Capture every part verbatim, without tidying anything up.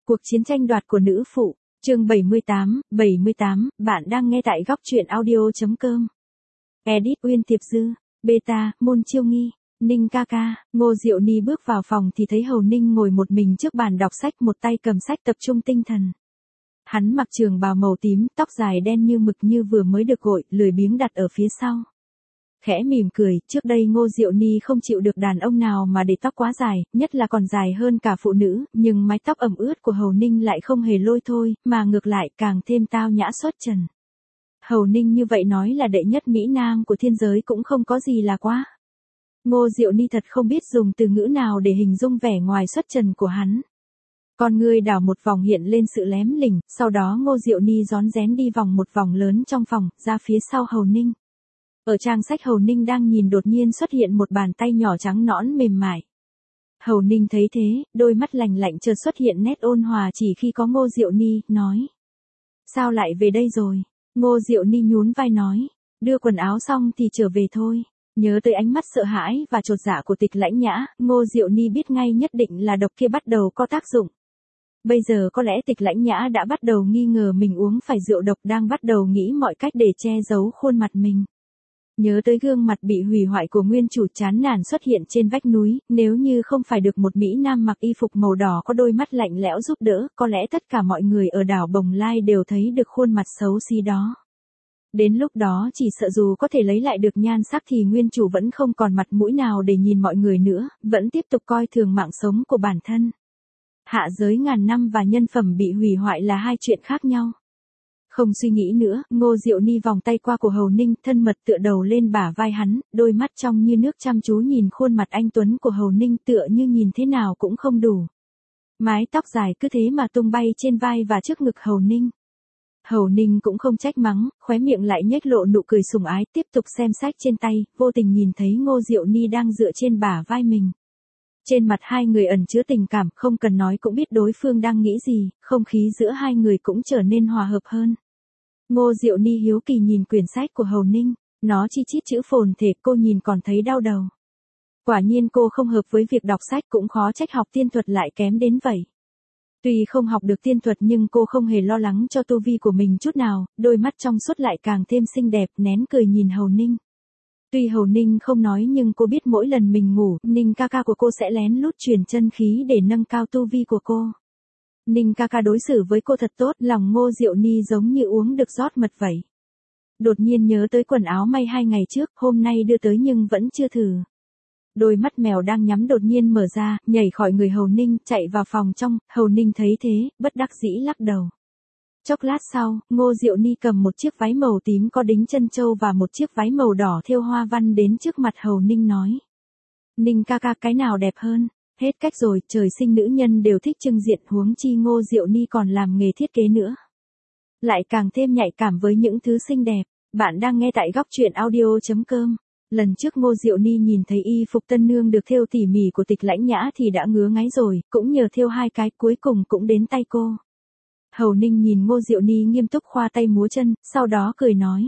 Cuộc chiến tranh đoạt của nữ phụ, chương bảy mươi tám, bảy mươi tám, bạn đang nghe tại góc truyện audio.com. Edit Uyên Tiệp Dư, Beta, Môn Chiêu Nghi, Ninh ca ca. Ngô Diệu Ni bước vào phòng thì thấy Hầu Ninh ngồi một mình trước bàn đọc sách, một tay cầm sách tập trung tinh thần. Hắn mặc trường bào màu tím, tóc dài đen như mực như vừa mới được gội, lười biếng đặt ở phía sau. Khẽ mỉm cười, trước đây Ngô Diệu Ni không chịu được đàn ông nào mà để tóc quá dài, nhất là còn dài hơn cả phụ nữ, nhưng mái tóc ẩm ướt của Hầu Ninh lại không hề lôi thôi, mà ngược lại càng thêm tao nhã xuất trần. Hầu Ninh như vậy nói là đệ nhất Mỹ Nam của thiên giới cũng không có gì là quá. Ngô Diệu Ni thật không biết dùng từ ngữ nào để hình dung vẻ ngoài xuất trần của hắn. Con ngươi đảo một vòng hiện lên sự lém lỉnh, sau đó Ngô Diệu Ni rón rén đi vòng một vòng lớn trong phòng, ra phía sau Hầu Ninh. Ở trang sách Hầu Ninh đang nhìn đột nhiên xuất hiện một bàn tay nhỏ trắng nõn mềm mại. Hầu Ninh thấy thế, đôi mắt lạnh lạnh chợt xuất hiện nét ôn hòa chỉ khi có Ngô Diệu Ni, nói. Sao lại về đây rồi? Ngô Diệu Ni nhún vai nói. Đưa quần áo xong thì trở về thôi. Nhớ tới ánh mắt sợ hãi và chột dạ của Tịch Lãnh Nhã, Ngô Diệu Ni biết ngay nhất định là độc kia bắt đầu có tác dụng. Bây giờ có lẽ Tịch Lãnh Nhã đã bắt đầu nghi ngờ mình uống phải rượu độc, đang bắt đầu nghĩ mọi cách để che giấu khuôn mặt mình. Nhớ tới gương mặt bị hủy hoại của nguyên chủ chán nản xuất hiện trên vách núi, nếu như không phải được một Mỹ Nam mặc y phục màu đỏ có đôi mắt lạnh lẽo giúp đỡ, có lẽ tất cả mọi người ở đảo Bồng Lai đều thấy được khuôn mặt xấu xí đó. Đến lúc đó chỉ sợ dù có thể lấy lại được nhan sắc thì nguyên chủ vẫn không còn mặt mũi nào để nhìn mọi người nữa, vẫn tiếp tục coi thường mạng sống của bản thân. Hạ giới ngàn năm và nhân phẩm bị hủy hoại là hai chuyện khác nhau. Không suy nghĩ nữa, Ngô Diệu Ni vòng tay qua của Hầu Ninh, thân mật tựa đầu lên bả vai hắn, đôi mắt trong như nước chăm chú nhìn khuôn mặt anh tuấn của Hầu Ninh, tựa như nhìn thế nào cũng không đủ. Mái tóc dài cứ thế mà tung bay trên vai và trước ngực Hầu Ninh. Hầu Ninh cũng không trách mắng, khóe miệng lại nhếch lộ nụ cười sủng ái, tiếp tục xem sách trên tay, vô tình nhìn thấy Ngô Diệu Ni đang dựa trên bả vai mình. Trên mặt hai người ẩn chứa tình cảm, không cần nói cũng biết đối phương đang nghĩ gì, không khí giữa hai người cũng trở nên hòa hợp hơn. Ngô Diệu Ni hiếu kỳ nhìn quyển sách của Hầu Ninh, nó chi chít chữ phồn thể, cô nhìn còn thấy đau đầu. Quả nhiên cô không hợp với việc đọc sách, cũng khó trách học tiên thuật lại kém đến vậy. Tuy không học được tiên thuật nhưng cô không hề lo lắng cho tu vi của mình chút nào, đôi mắt trong suốt lại càng thêm xinh đẹp, nén cười nhìn Hầu Ninh. Tuy Hầu Ninh không nói nhưng cô biết mỗi lần mình ngủ, Ninh ca ca của cô sẽ lén lút truyền chân khí để nâng cao tu vi của cô. Ninh ca ca đối xử với cô thật tốt, lòng Ngô Diệu Ni giống như uống được rót mật vậy. Đột nhiên nhớ tới quần áo may hai ngày trước, hôm nay đưa tới nhưng vẫn chưa thử. Đôi mắt mèo đang nhắm đột nhiên mở ra, nhảy khỏi người Hầu Ninh, chạy vào phòng trong, Hầu Ninh thấy thế, bất đắc dĩ lắc đầu. Chốc lát sau, Ngô Diệu Ni cầm một chiếc váy màu tím có đính chân châu và một chiếc váy màu đỏ thêu hoa văn đến trước mặt Hầu Ninh nói. Ninh ca ca, cái nào đẹp hơn? Hết cách rồi, trời sinh nữ nhân đều thích trưng diện, huống chi Ngô Diệu Ni còn làm nghề thiết kế nữa. Lại càng thêm nhạy cảm với những thứ xinh đẹp. Bạn đang nghe tại góc truyện audio.com. Lần trước Ngô Diệu Ni nhìn thấy y phục tân nương được thêu tỉ mỉ của Tịch Lãnh Nhã thì đã ngứa ngáy rồi, cũng nhờ thêu hai cái cuối cùng cũng đến tay cô. Hầu Ninh nhìn Ngô Diệu Ni nghiêm túc khoa tay múa chân, sau đó cười nói.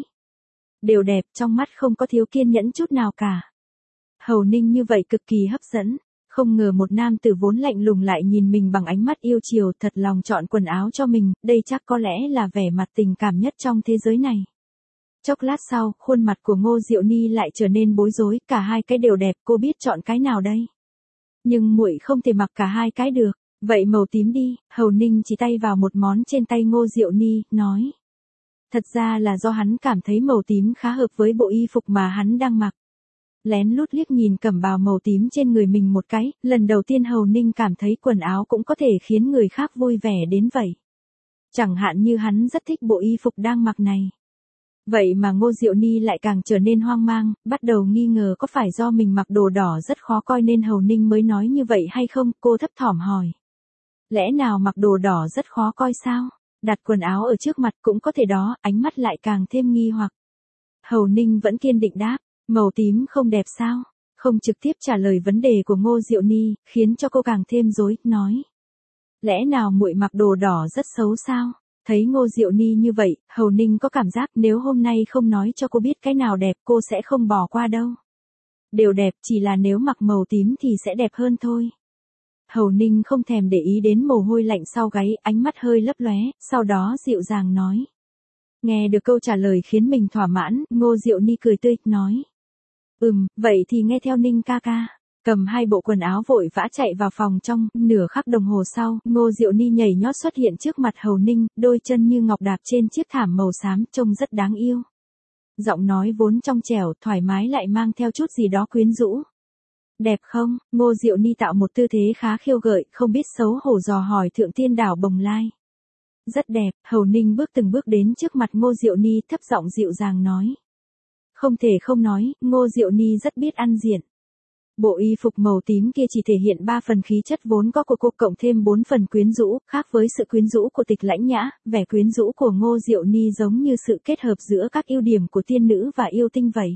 Đều đẹp, trong mắt không có thiếu kiên nhẫn chút nào cả. Hầu Ninh như vậy cực kỳ hấp dẫn. Không ngờ một nam tử vốn lạnh lùng lại nhìn mình bằng ánh mắt yêu chiều, thật lòng chọn quần áo cho mình, đây chắc có lẽ là vẻ mặt tình cảm nhất trong thế giới này. Chốc lát sau, khuôn mặt của Ngô Diệu Ni lại trở nên bối rối, cả hai cái đều đẹp, cô biết chọn cái nào đây? Nhưng muội không thể mặc cả hai cái được, vậy màu tím đi. Hầu Ninh chỉ tay vào một món trên tay Ngô Diệu Ni, nói. Thật ra là do hắn cảm thấy màu tím khá hợp với bộ y phục mà hắn đang mặc. Lén lút liếc nhìn cẩm bào màu tím trên người mình một cái, lần đầu tiên Hầu Ninh cảm thấy quần áo cũng có thể khiến người khác vui vẻ đến vậy. Chẳng hạn như hắn rất thích bộ y phục đang mặc này. Vậy mà Ngô Diệu Ni lại càng trở nên hoang mang, bắt đầu nghi ngờ có phải do mình mặc đồ đỏ rất khó coi nên Hầu Ninh mới nói như vậy hay không, cô thấp thỏm hỏi. Lẽ nào mặc đồ đỏ rất khó coi sao? Đặt quần áo ở trước mặt cũng có thể đó, ánh mắt lại càng thêm nghi hoặc. Hầu Ninh vẫn kiên định đáp. Màu tím không đẹp sao? Không trực tiếp trả lời vấn đề của Ngô Diệu Ni, khiến cho cô càng thêm rối, nói. Lẽ nào muội mặc đồ đỏ rất xấu sao? Thấy Ngô Diệu Ni như vậy, Hầu Ninh có cảm giác nếu hôm nay không nói cho cô biết cái nào đẹp cô sẽ không bỏ qua đâu. Đều đẹp, chỉ là nếu mặc màu tím thì sẽ đẹp hơn thôi. Hầu Ninh không thèm để ý đến mồ hôi lạnh sau gáy, ánh mắt hơi lấp lóe, sau đó dịu dàng nói. Nghe được câu trả lời khiến mình thỏa mãn, Ngô Diệu Ni cười tươi, nói. Ừm, vậy thì nghe theo Ninh ca ca. Cầm hai bộ quần áo vội vã chạy vào phòng trong, nửa khắc đồng hồ sau, Ngô Diệu Ni nhảy nhót xuất hiện trước mặt Hầu Ninh, đôi chân như ngọc đạp trên chiếc thảm màu xám, trông rất đáng yêu. Giọng nói vốn trong trẻo, thoải mái lại mang theo chút gì đó quyến rũ. Đẹp không? Ngô Diệu Ni tạo một tư thế khá khiêu gợi, không biết xấu hổ dò hỏi Thượng Tiên Đảo Bồng Lai. Rất đẹp, Hầu Ninh bước từng bước đến trước mặt Ngô Diệu Ni, thấp giọng dịu dàng nói. Không thể không nói, Ngô Diệu Ni rất biết ăn diện. Bộ y phục màu tím kia chỉ thể hiện ba phần khí chất vốn có của cô cộng thêm bốn phần quyến rũ, khác với sự quyến rũ của Tịch Lãnh Nhã, vẻ quyến rũ của Ngô Diệu Ni giống như sự kết hợp giữa các ưu điểm của tiên nữ và yêu tinh vậy.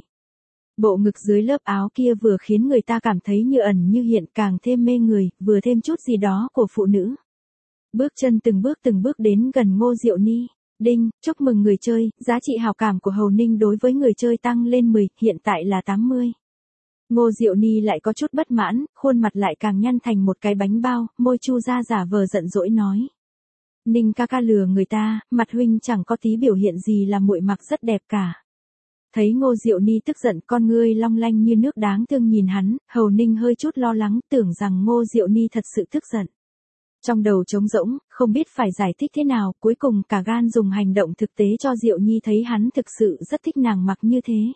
Bộ ngực dưới lớp áo kia vừa khiến người ta cảm thấy như ẩn như hiện, càng thêm mê người, vừa thêm chút gì đó của phụ nữ. Bước chân từng bước từng bước đến gần Ngô Diệu Ni. Đinh, chúc mừng người chơi, giá trị hào cảm của Hầu Ninh đối với người chơi tăng lên mười, hiện tại là tám mươi. Ngô Diệu Ni lại có chút bất mãn, khuôn mặt lại càng nhăn thành một cái bánh bao, môi chu ra giả vờ giận dỗi nói. Ninh ca ca lừa người ta, mặt huynh chẳng có tí biểu hiện gì là muội mặc rất đẹp cả. Thấy Ngô Diệu Ni tức giận, con ngươi long lanh như nước đáng thương nhìn hắn, Hầu Ninh hơi chút lo lắng, tưởng rằng Ngô Diệu Ni thật sự tức giận. Trong đầu trống rỗng, không biết phải giải thích thế nào, cuối cùng cả gan dùng hành động thực tế cho Diệu Nhi thấy hắn thực sự rất thích nàng mặc như thế.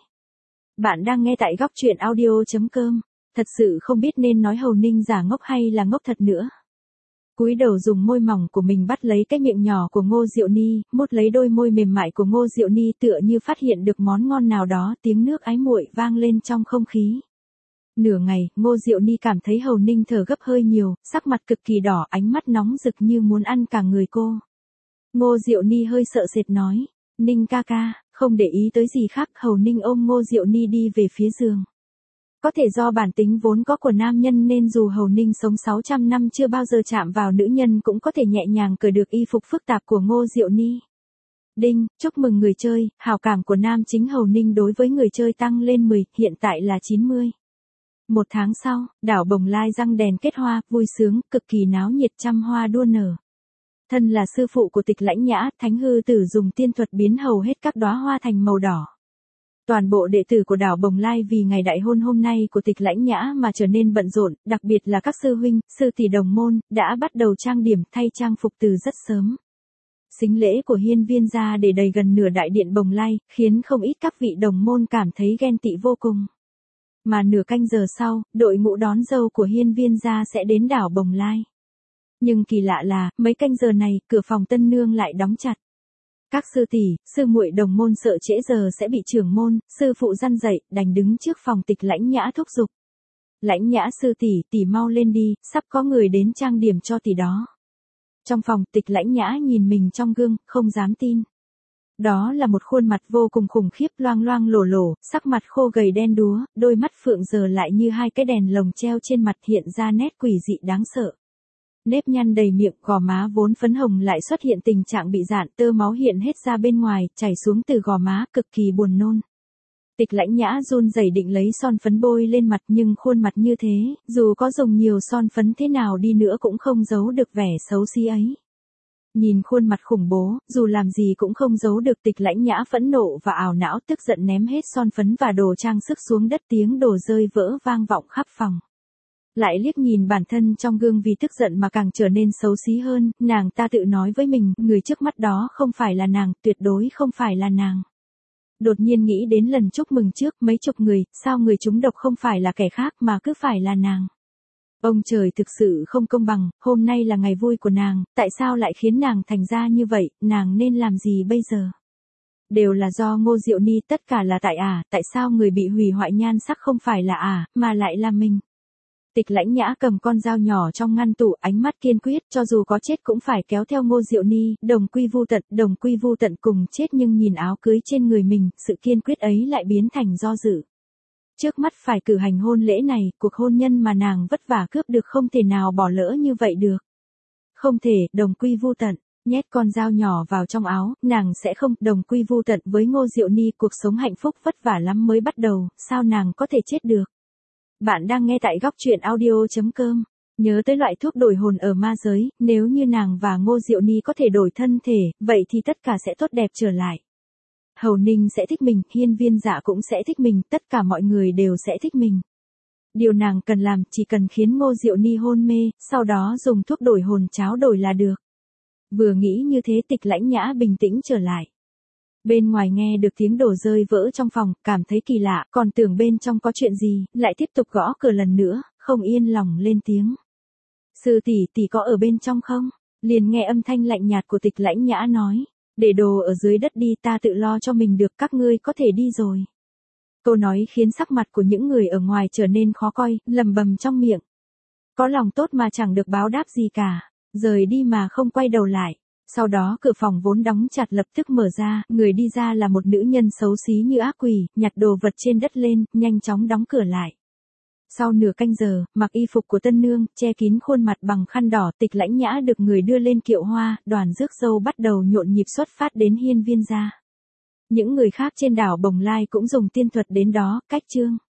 Bạn đang nghe tại góc truyện audio chấm com. Thật sự không biết nên nói Hầu Ninh giả ngốc hay là ngốc thật nữa. Cúi đầu dùng môi mỏng của mình bắt lấy cái miệng nhỏ của Ngô Diệu Ni, mút lấy đôi môi mềm mại của Ngô Diệu Ni tựa như phát hiện được món ngon nào đó, tiếng nước ái muội vang lên trong không khí. Nửa ngày, Ngô Diệu Ni cảm thấy Hầu Ninh thở gấp hơi nhiều, sắc mặt cực kỳ đỏ, ánh mắt nóng rực như muốn ăn cả người cô. Ngô Diệu Ni hơi sợ sệt nói, Ninh ca ca, không để ý tới gì khác, Hầu Ninh ôm Ngô Diệu Ni đi về phía giường. Có thể do bản tính vốn có của nam nhân nên dù Hầu Ninh sống sáu trăm năm chưa bao giờ chạm vào nữ nhân cũng có thể nhẹ nhàng cởi được y phục phức tạp của Ngô Diệu Ni. Đinh, chúc mừng người chơi, hào cảm của nam chính Hầu Ninh đối với người chơi tăng lên mười, hiện tại là chín mươi. Một tháng sau, đảo Bồng Lai răng đèn kết hoa, vui sướng, cực kỳ náo nhiệt, trăm hoa đua nở. Thân là sư phụ của Tịch Lãnh Nhã, Thánh Hư Tử dùng tiên thuật biến hầu hết các đóa hoa thành màu đỏ. Toàn bộ đệ tử của đảo Bồng Lai vì ngày đại hôn hôm nay của Tịch Lãnh Nhã mà trở nên bận rộn, đặc biệt là các sư huynh, sư tỷ đồng môn, đã bắt đầu trang điểm thay trang phục từ rất sớm. Sính lễ của Hiên Viên gia để đầy gần nửa đại điện Bồng Lai, khiến không ít các vị đồng môn cảm thấy ghen tị vô cùng. Mà nửa canh giờ sau, đội ngũ đón dâu của Hiên Viên gia sẽ đến đảo Bồng Lai. Nhưng kỳ lạ là, mấy canh giờ này, cửa phòng tân nương lại đóng chặt. Các sư tỷ, sư muội đồng môn sợ trễ giờ sẽ bị trưởng môn, sư phụ răn dậy, đành đứng trước phòng Tịch Lãnh Nhã thúc giục. Lãnh Nhã sư tỷ, tỷ mau lên đi, sắp có người đến trang điểm cho tỷ đó. Trong phòng, Tịch Lãnh Nhã nhìn mình trong gương, không dám tin. Đó là một khuôn mặt vô cùng khủng khiếp, loang loang lổ lổ, sắc mặt khô gầy đen đúa, đôi mắt phượng giờ lại như hai cái đèn lồng treo trên mặt, hiện ra nét quỷ dị đáng sợ. Nếp nhăn đầy miệng, gò má vốn phấn hồng lại xuất hiện tình trạng bị rạn, tơ máu hiện hết ra bên ngoài, chảy xuống từ gò má, cực kỳ buồn nôn. Tịch Lãnh Nhã run rẩy định lấy son phấn bôi lên mặt, nhưng khuôn mặt như thế, dù có dùng nhiều son phấn thế nào đi nữa cũng không giấu được vẻ xấu xí ấy. Nhìn khuôn mặt khủng bố, dù làm gì cũng không giấu được, Tịch Lãnh Nhã phẫn nộ và ảo não, tức giận ném hết son phấn và đồ trang sức xuống đất, tiếng đồ rơi vỡ vang vọng khắp phòng. Lại liếc nhìn bản thân trong gương vì tức giận mà càng trở nên xấu xí hơn, nàng ta tự nói với mình, người trước mắt đó không phải là nàng, tuyệt đối không phải là nàng. Đột nhiên nghĩ đến lần chúc mừng trước, mấy chục người, sao người trúng độc không phải là kẻ khác mà cứ phải là nàng. Ông trời thực sự không công bằng, hôm nay là ngày vui của nàng, tại sao lại khiến nàng thành ra như vậy, nàng nên làm gì bây giờ? Đều là do Ngô Diệu Ni, tất cả là tại ả, à, tại sao người bị hủy hoại nhan sắc không phải là ả, à, mà lại là mình? Tịch Lãnh Nhã cầm con dao nhỏ trong ngăn tủ, ánh mắt kiên quyết, cho dù có chết cũng phải kéo theo Ngô Diệu Ni, đồng quy vu tận, đồng quy vu tận cùng chết, nhưng nhìn áo cưới trên người mình, sự kiên quyết ấy lại biến thành do dự. Trước mắt phải cử hành hôn lễ này, cuộc hôn nhân mà nàng vất vả cướp được không thể nào bỏ lỡ như vậy được. Không thể, đồng quy vu tận, nhét con dao nhỏ vào trong áo, nàng sẽ không đồng quy vu tận với Ngô Diệu Ni, cuộc sống hạnh phúc vất vả lắm mới bắt đầu, sao nàng có thể chết được. Bạn đang nghe tại góc truyện audio chấm com. Nhớ tới loại thuốc đổi hồn ở ma giới, nếu như nàng và Ngô Diệu Ni có thể đổi thân thể, vậy thì tất cả sẽ tốt đẹp trở lại. Hầu Ninh sẽ thích mình, Hiên Viên Dạ cũng sẽ thích mình, tất cả mọi người đều sẽ thích mình. Điều nàng cần làm chỉ cần khiến Ngô Diệu Ni hôn mê, sau đó dùng thuốc đổi hồn cháo đổi là được. Vừa nghĩ như thế Tịch Lãnh Nhã bình tĩnh trở lại. Bên ngoài nghe được tiếng đổ rơi vỡ trong phòng, cảm thấy kỳ lạ, còn tưởng bên trong có chuyện gì, lại tiếp tục gõ cửa lần nữa, không yên lòng lên tiếng. Sư tỷ tỷ có ở bên trong không? Liền nghe âm thanh lạnh nhạt của Tịch Lãnh Nhã nói. Để đồ ở dưới đất đi, ta tự lo cho mình được, các ngươi có thể đi rồi. Câu nói khiến sắc mặt của những người ở ngoài trở nên khó coi, lầm bầm trong miệng. Có lòng tốt mà chẳng được báo đáp gì cả, rời đi mà không quay đầu lại. Sau đó cửa phòng vốn đóng chặt lập tức mở ra, người đi ra là một nữ nhân xấu xí như ác quỷ, nhặt đồ vật trên đất lên, nhanh chóng đóng cửa lại. Sau nửa canh giờ, mặc y phục của tân nương, che kín khuôn mặt bằng khăn đỏ, Tịch Lãnh Nhã được người đưa lên kiệu hoa, đoàn rước dâu bắt đầu nhộn nhịp xuất phát đến Hiên Viên gia. Những người khác trên đảo Bồng Lai cũng dùng tiên thuật đến đó, cách chương.